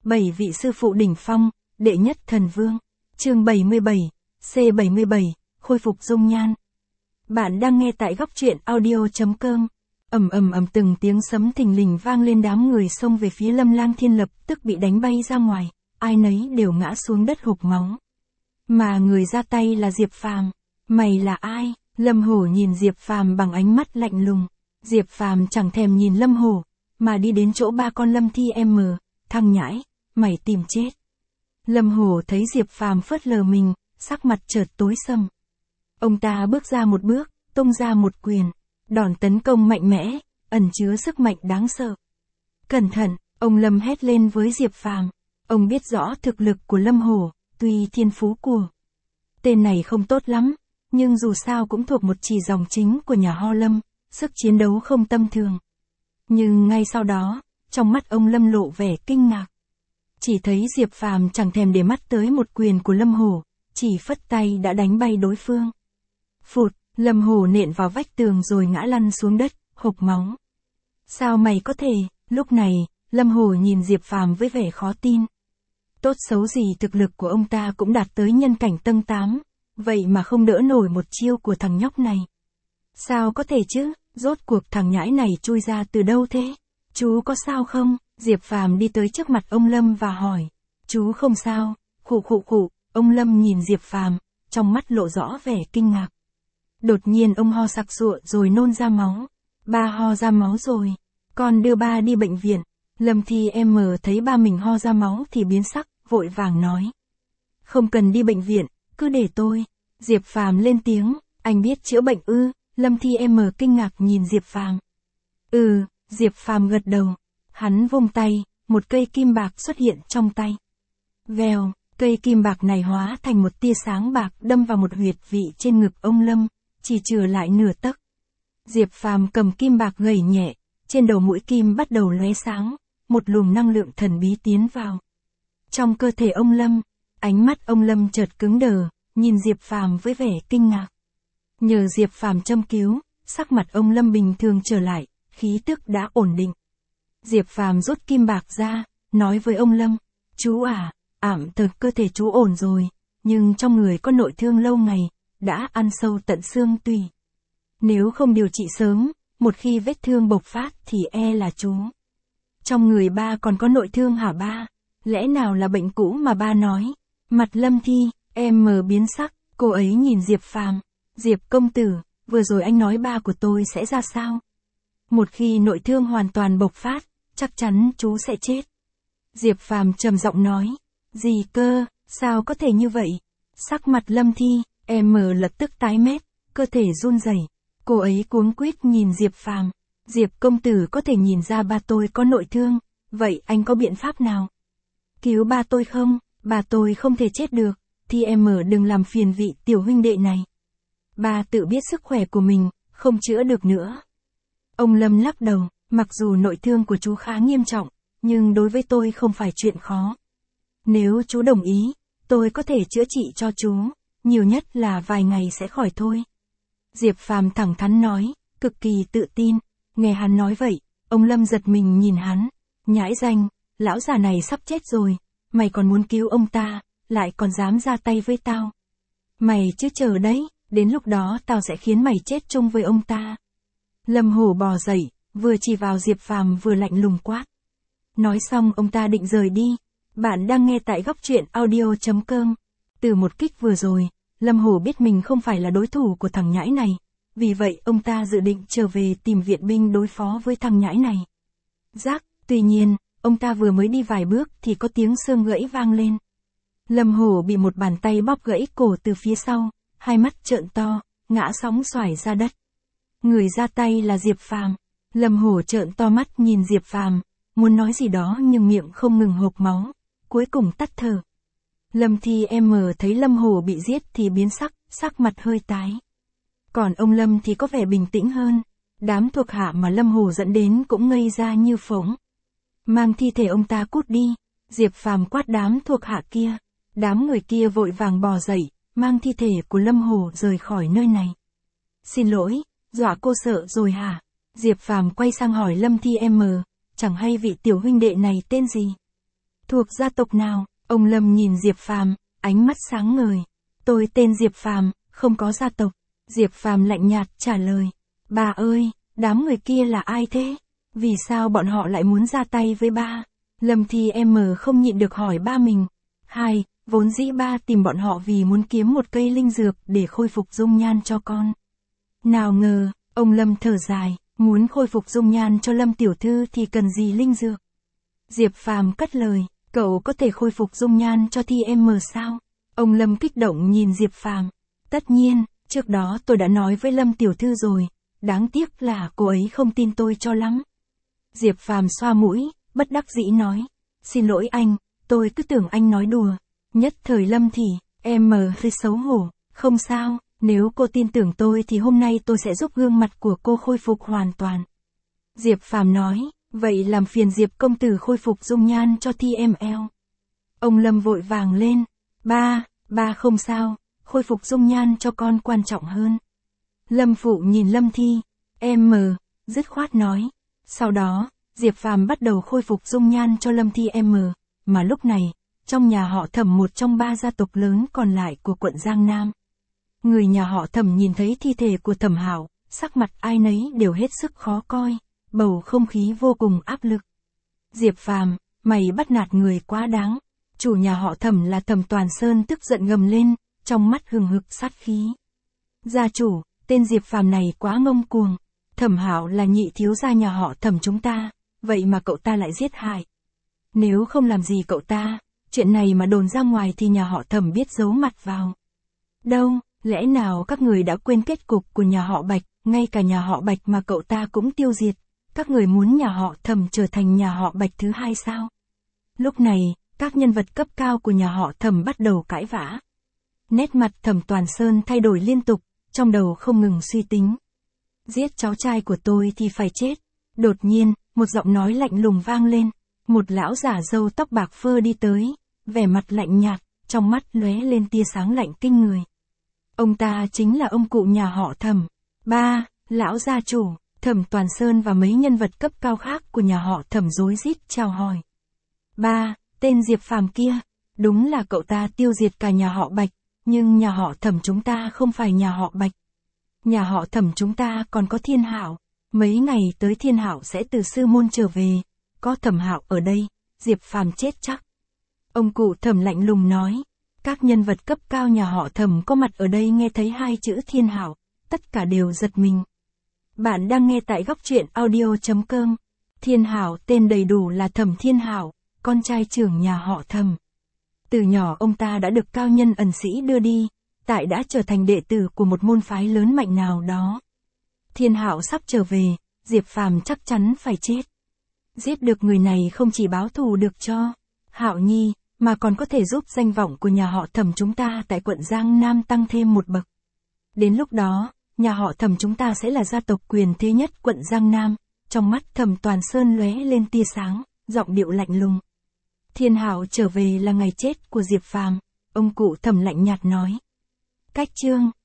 7 vị sư phụ đỉnh phong, đệ nhất thần vương. Chương 77, C77, khôi phục dung nhan. Bạn đang nghe tại góc truyện audio.com. Ầm ầm ầm, từng tiếng sấm thình lình vang lên, đám người xông về phía Lâm Lang Thiên lập tức bị đánh bay ra ngoài, ai nấy đều ngã xuống đất hộc máu. Mà người ra tay là Diệp Phàm. Mày là ai? Lâm Hổ nhìn Diệp Phàm bằng ánh mắt lạnh lùng. Diệp Phàm chẳng thèm nhìn Lâm Hổ, mà đi đến chỗ ba con Lâm Thi M, thằng nhãi, mày tìm chết. Lâm Hổ thấy Diệp Phàm phớt lờ mình, sắc mặt chợt tối sầm. Ông ta bước ra một bước, tung ra một quyền, đòn tấn công mạnh mẽ, ẩn chứa sức mạnh đáng sợ. Cẩn thận, ông Lâm hét lên với Diệp Phàm. Ông biết rõ thực lực của Lâm Hổ, tuy thiên phú của tên này không tốt lắm, nhưng dù sao cũng thuộc một chỉ dòng chính của nhà họ Lâm, sức chiến đấu không tầm thường. Nhưng ngay sau đó, trong mắt ông Lâm lộ vẻ kinh ngạc. Chỉ thấy Diệp Phàm chẳng thèm để mắt tới một quyền của Lâm Hổ, chỉ phất tay đã đánh bay đối phương. Phụt, Lâm Hổ nện vào vách tường rồi ngã lăn xuống đất, hộc máu. Sao mày có thể? Lúc này, Lâm Hổ nhìn Diệp Phàm với vẻ khó tin. Tốt xấu gì thực lực của ông ta cũng đạt tới nhân cảnh tầng 8, vậy mà không đỡ nổi một chiêu của thằng nhóc này. Sao có thể chứ, rốt cuộc thằng nhãi này chui ra từ đâu thế? Chú có sao không? Diệp Phàm đi tới trước mặt ông Lâm và hỏi. Chú không sao, khụ khụ khụ, ông Lâm nhìn Diệp Phàm, trong mắt lộ rõ vẻ kinh ngạc. Đột nhiên ông ho sặc sụa rồi nôn ra máu. Ba ho ra máu rồi, con đưa ba đi bệnh viện. Lâm Thi M thấy ba mình ho ra máu thì biến sắc, vội vàng nói. Không cần đi bệnh viện, cứ để tôi. Diệp Phàm lên tiếng, anh biết chữa bệnh ư? Lâm Thi M kinh ngạc nhìn Diệp Phàm. Diệp Phàm gật đầu. Hắn vung tay, một cây kim bạc xuất hiện trong tay. Vèo, cây kim bạc này hóa thành một tia sáng bạc đâm vào một huyệt vị trên ngực ông Lâm, chỉ chừa lại nửa tấc. Diệp Phàm cầm kim bạc gẩy nhẹ, trên đầu mũi kim bắt đầu lóe sáng, một luồng năng lượng thần bí tiến vào. Trong cơ thể ông Lâm, ánh mắt ông Lâm chợt cứng đờ, nhìn Diệp Phàm với vẻ kinh ngạc. Nhờ Diệp Phàm châm cứu, sắc mặt ông Lâm bình thường trở lại, khí tức đã ổn định. Diệp Phàm rút kim bạc ra, nói với ông Lâm, chú à, thực cơ thể chú ổn rồi, nhưng trong người có nội thương lâu ngày, đã ăn sâu tận xương tủy. Nếu không điều trị sớm, một khi vết thương bộc phát thì e là chú. Trong người ba còn có nội thương hả ba? Lẽ nào là bệnh cũ mà ba nói? Mặt Lâm Thi M biến sắc, cô ấy nhìn Diệp Phàm. Diệp công tử, vừa rồi anh nói ba của tôi sẽ ra sao? Một khi nội thương hoàn toàn bộc phát, chắc chắn chú sẽ chết. Diệp Phàm trầm giọng nói. Gì cơ, sao có thể như vậy? Sắc mặt Lâm Thi M lập tức tái mét, cơ thể run rẩy. Cô ấy cuống quýt nhìn Diệp Phàm. Diệp công tử có thể nhìn ra ba tôi có nội thương, vậy anh có biện pháp nào? Cứu ba tôi không? Ba tôi không thể chết được. Thi M đừng làm phiền vị tiểu huynh đệ này. Ba tự biết sức khỏe của mình, không chữa được nữa. Ông Lâm lắc đầu, mặc dù nội thương của chú khá nghiêm trọng, nhưng đối với tôi không phải chuyện khó. Nếu chú đồng ý, tôi có thể chữa trị cho chú, nhiều nhất là vài ngày sẽ khỏi thôi. Diệp Phàm thẳng thắn nói, cực kỳ tự tin. Nghe hắn nói vậy, ông Lâm giật mình nhìn hắn. Nhãi danh, lão già này sắp chết rồi, mày còn muốn cứu ông ta, lại còn dám ra tay với tao. Mày chứ chờ đấy, đến lúc đó tao sẽ khiến mày chết chung với ông ta. Lâm Hổ bò dậy, vừa chỉ vào Diệp Phàm vừa lạnh lùng quát. Nói xong ông ta định rời đi. Bạn đang nghe tại góc truyện audio.com. Từ một kích vừa rồi, Lâm Hổ biết mình không phải là đối thủ của thằng nhãi này. Vì vậy ông ta dự định trở về tìm viện binh đối phó với thằng nhãi này. Rắc, tuy nhiên, ông ta vừa mới đi vài bước thì có tiếng xương gãy vang lên. Lâm Hổ bị một bàn tay bóp gãy cổ từ phía sau, hai mắt trợn to, ngã sóng xoài ra đất. Người ra tay là Diệp Phàm. Lâm Hổ trợn to mắt nhìn Diệp Phàm, muốn nói gì đó nhưng miệng không ngừng hộc máu, cuối cùng tắt thở. Lâm Thi M thấy Lâm Hổ bị giết thì biến sắc, sắc mặt hơi tái. Còn ông Lâm thì có vẻ bình tĩnh hơn. Đám thuộc hạ mà Lâm Hổ dẫn đến cũng ngây ra như phỗng. Mang thi thể ông ta cút đi. Diệp Phàm quát đám thuộc hạ kia. Đám người kia vội vàng bò dậy, mang thi thể của Lâm Hổ rời khỏi nơi này. Xin lỗi, dọa cô sợ rồi hả? Diệp Phàm quay sang hỏi Lâm Thi M, chẳng hay vị tiểu huynh đệ này tên gì? Thuộc gia tộc nào? Ông Lâm nhìn Diệp Phàm, ánh mắt sáng ngời. Tôi tên Diệp Phàm, không có gia tộc. Diệp Phàm lạnh nhạt trả lời. Bà ơi, đám người kia là ai thế? Vì sao bọn họ lại muốn ra tay với ba? Lâm Thi em không nhịn được hỏi ba mình. Vốn dĩ ba tìm bọn họ vì muốn kiếm một cây linh dược để khôi phục dung nhan cho con. Nào ngờ, ông Lâm thở dài, muốn khôi phục dung nhan cho Lâm tiểu thư thì cần gì linh dược? Diệp Phàm cất lời, cậu có thể khôi phục dung nhan cho Thi em sao? Ông Lâm kích động nhìn Diệp Phàm. Tất nhiên, trước đó tôi đã nói với Lâm tiểu thư rồi, đáng tiếc là cô ấy không tin tôi cho lắm. Diệp Phàm xoa mũi, bất đắc dĩ nói, xin lỗi anh, tôi cứ tưởng anh nói đùa. Nhất thời Lâm thì, em hơi xấu hổ, không sao, nếu cô tin tưởng tôi thì hôm nay tôi sẽ giúp gương mặt của cô khôi phục hoàn toàn. Diệp Phàm nói, vậy làm phiền Diệp công tử khôi phục dung nhan cho Thi em. Ông Lâm vội vàng lên, ba không sao, khôi phục dung nhan cho con quan trọng hơn. Lâm phụ nhìn Lâm Thi, em dứt khoát nói. Sau đó, Diệp Phàm bắt đầu khôi phục dung nhan cho Lâm Thi em, mà lúc này, trong nhà họ Thẩm một trong ba gia tộc lớn còn lại của quận Giang Nam. Người nhà họ Thẩm nhìn thấy thi thể của Thẩm Hạo, sắc mặt ai nấy đều hết sức khó coi, bầu không khí vô cùng áp lực. Diệp Phàm, mày bắt nạt người quá đáng. Chủ nhà họ Thẩm là Thẩm Toàn Sơn tức giận gầm lên, trong mắt hừng hực sát khí. Gia chủ, tên Diệp Phàm này quá ngông cuồng. Thẩm Hạo là nhị thiếu gia nhà họ Thẩm chúng ta, vậy mà cậu ta lại giết hại. Nếu không làm gì cậu ta, chuyện này mà đồn ra ngoài thì nhà họ Thẩm biết giấu mặt vào. Đâu, lẽ nào các người đã quên kết cục của nhà họ Bạch, ngay cả nhà họ Bạch mà cậu ta cũng tiêu diệt, các người muốn nhà họ Thẩm trở thành nhà họ Bạch thứ hai sao? Lúc này, các nhân vật cấp cao của nhà họ Thẩm bắt đầu cãi vã. Nét mặt Thẩm Toàn Sơn thay đổi liên tục, trong đầu không ngừng suy tính. Giết cháu trai của tôi thì phải chết. Đột nhiên, một giọng nói lạnh lùng vang lên. Một lão giả râu tóc bạc phơ đi tới, vẻ mặt lạnh nhạt, trong mắt lóe lên tia sáng lạnh kinh người. Ông ta chính là ông cụ nhà họ Thẩm. Lão gia chủ, Thẩm Toàn Sơn và mấy nhân vật cấp cao khác của nhà họ Thẩm rối rít chào hỏi. Tên Diệp Phàm kia, đúng là cậu ta tiêu diệt cả nhà họ Bạch, nhưng nhà họ Thẩm chúng ta không phải nhà họ Bạch. Nhà họ Thẩm chúng ta còn có Thiên Hạo, mấy ngày tới Thiên Hạo sẽ từ sư môn trở về, có Thẩm Hạo ở đây, Diệp Phàm chết chắc. Ông cụ Thẩm lạnh lùng nói, các nhân vật cấp cao nhà họ Thẩm có mặt ở đây nghe thấy hai chữ Thiên Hạo, tất cả đều giật mình. Bạn đang nghe tại góc truyện audio.com. Thiên Hạo tên đầy đủ là Thẩm Thiên Hạo, con trai trưởng nhà họ Thẩm. Từ nhỏ ông ta đã được cao nhân ẩn sĩ đưa đi, tại đã trở thành đệ tử của một môn phái lớn mạnh nào đó. Thiên Hạo sắp trở về, Diệp Phàm chắc chắn phải chết. Giết được người này không chỉ báo thù được cho Hạo Nhi, mà còn có thể giúp danh vọng của nhà họ Thẩm chúng ta tại quận Giang Nam tăng thêm một bậc. Đến lúc đó, nhà họ Thẩm chúng ta sẽ là gia tộc quyền thế nhất quận Giang Nam. Trong mắt Thẩm Toàn Sơn lóe lên tia sáng, giọng điệu lạnh lùng. Thiên Hạo trở về là ngày chết của Diệp Phàm, ông cụ Thẩm lạnh nhạt nói. Cách chương